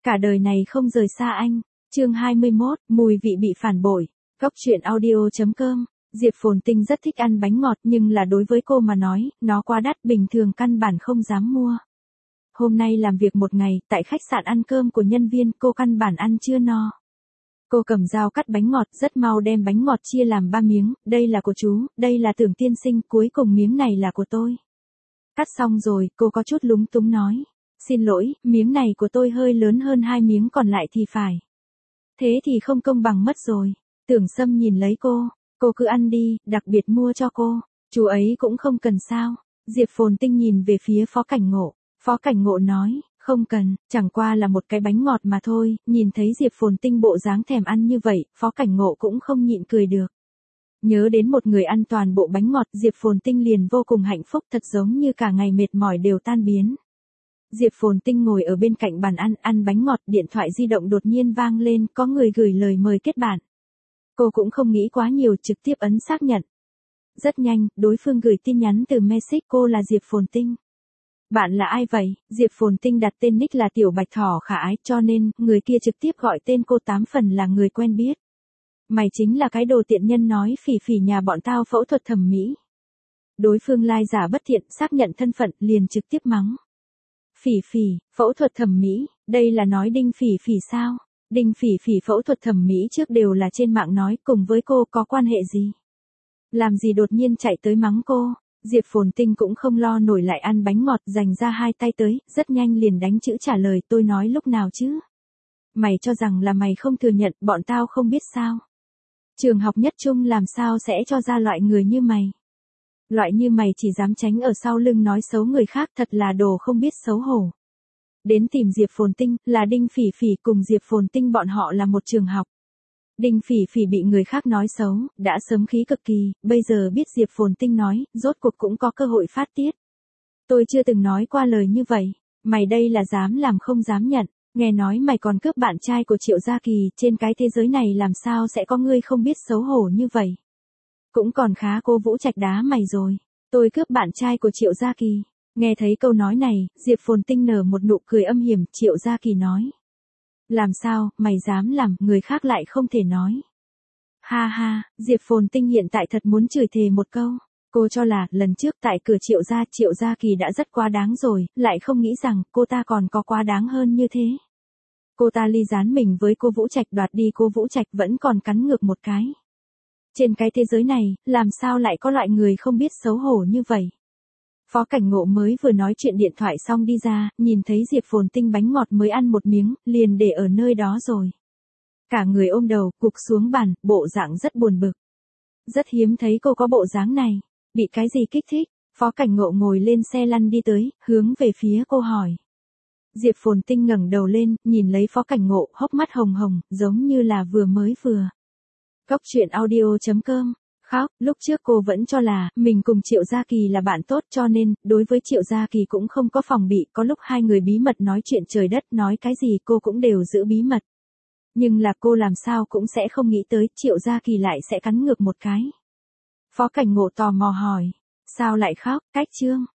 Cả đời này không rời xa anh. Chương 21, mùi vị bị phản bội. Góc truyện audio.com. Diệp Phồn Tinh rất thích ăn bánh ngọt nhưng là đối với cô mà nói, nó quá đắt, bình thường căn bản không dám mua. Hôm nay làm việc một ngày, tại khách sạn ăn cơm của nhân viên, cô căn bản ăn chưa no. Cô cầm dao cắt bánh ngọt, rất mau đem bánh ngọt chia làm 3 miếng, đây là của chú, đây là Tưởng tiên sinh, cuối cùng miếng này là của tôi. Cắt xong rồi, cô có chút lúng túng nói. Xin lỗi, miếng này của tôi hơi lớn hơn 2 miếng còn lại thì phải. Thế thì không công bằng mất rồi. Tưởng Sâm nhìn lấy cô cứ ăn đi, đặc biệt mua cho cô. Chú ấy cũng không cần sao. Diệp Phồn Tinh nhìn về phía Phó Cảnh Ngộ. Phó Cảnh Ngộ nói, không cần, chẳng qua là một cái bánh ngọt mà thôi. Nhìn thấy Diệp Phồn Tinh bộ dáng thèm ăn như vậy, Phó Cảnh Ngộ cũng không nhịn cười được. Nhớ đến một người ăn toàn bộ bánh ngọt, Diệp Phồn Tinh liền vô cùng hạnh phúc, thật giống như cả ngày mệt mỏi đều tan biến. Diệp Phồn Tinh ngồi ở bên cạnh bàn ăn bánh ngọt, điện thoại di động đột nhiên vang lên, có người gửi lời mời kết bạn. Cô cũng không nghĩ quá nhiều, trực tiếp ấn xác nhận. Rất nhanh, đối phương gửi tin nhắn từ Mexico là Diệp Phồn Tinh. Bạn là ai vậy? Diệp Phồn Tinh đặt tên nick là Tiểu Bạch Thỏ khả ái, cho nên, người kia trực tiếp gọi tên cô 8 phần là người quen biết. Mày chính là cái đồ tiện nhân nói Phỉ Phỉ nhà bọn tao phẫu thuật thẩm mỹ. Đối phương lai giả bất thiện, xác nhận thân phận, liền trực tiếp mắng. Phỉ Phỉ, phẫu thuật thẩm mỹ, đây là nói Đinh Phỉ Phỉ sao? Đinh Phỉ Phỉ phẫu thuật thẩm mỹ trước đều là trên mạng nói, cùng với cô có quan hệ gì? Làm gì đột nhiên chạy tới mắng cô? Diệp Phồn Tinh cũng không lo nổi lại ăn bánh ngọt, dành ra 2 tay tới, rất nhanh liền đánh chữ trả lời, tôi nói lúc nào chứ? Mày cho rằng là mày không thừa nhận, bọn tao không biết sao? Trường học nhất trung làm sao sẽ cho ra loại người như mày? Loại như mày chỉ dám tránh ở sau lưng nói xấu người khác, thật là đồ không biết xấu hổ. Đến tìm Diệp Phồn Tinh, là Đinh Phỉ Phỉ cùng Diệp Phồn Tinh bọn họ là một trường học. Đinh Phỉ Phỉ bị người khác nói xấu, đã sớm khí cực kỳ, bây giờ biết Diệp Phồn Tinh nói, rốt cuộc cũng có cơ hội phát tiết. Tôi chưa từng nói qua lời như vậy, mày đây là dám làm không dám nhận, nghe nói mày còn cướp bạn trai của Triệu Gia Kỳ, trên cái thế giới này làm sao sẽ có người không biết xấu hổ như vậy. Cũng còn khá cô Vũ Trạch đá mày rồi, tôi cướp bạn trai của Triệu Gia Kỳ. Nghe thấy câu nói này, Diệp Phồn Tinh nở một nụ cười âm hiểm, Triệu Gia Kỳ nói. Làm sao, mày dám làm, người khác lại không thể nói. Ha ha, Diệp Phồn Tinh hiện tại thật muốn chửi thề một câu. Cô cho là, lần trước tại cửa Triệu Gia Kỳ đã rất quá đáng rồi, lại không nghĩ rằng, cô ta còn có quá đáng hơn như thế. Cô ta ly gián mình với cô Vũ Trạch, đoạt đi cô Vũ Trạch, vẫn còn cắn ngược một cái. Trên cái thế giới này, làm sao lại có loại người không biết xấu hổ như vậy? Phó Cảnh Ngộ mới vừa nói chuyện điện thoại xong đi ra, nhìn thấy Diệp Phồn Tinh bánh ngọt mới ăn một miếng, liền để ở nơi đó rồi. Cả người ôm đầu, gục xuống bàn, bộ dạng rất buồn bực. Rất hiếm thấy cô có bộ dáng này, bị cái gì kích thích? Phó Cảnh Ngộ ngồi lên xe lăn đi tới, hướng về phía cô hỏi. Diệp Phồn Tinh ngẩng đầu lên, nhìn lấy Phó Cảnh Ngộ, hốc mắt hồng hồng, giống như là vừa. Góc truyện audio.com. Khóc, lúc trước cô vẫn cho là, mình cùng Triệu Gia Kỳ là bạn tốt, cho nên, đối với Triệu Gia Kỳ cũng không có phòng bị, có lúc hai người bí mật nói chuyện trời đất, nói cái gì cô cũng đều giữ bí mật. Nhưng là cô làm sao cũng sẽ không nghĩ tới, Triệu Gia Kỳ lại sẽ cắn ngược một cái. Phó Cảnh Ngộ tò mò hỏi, sao lại khóc, cách chương.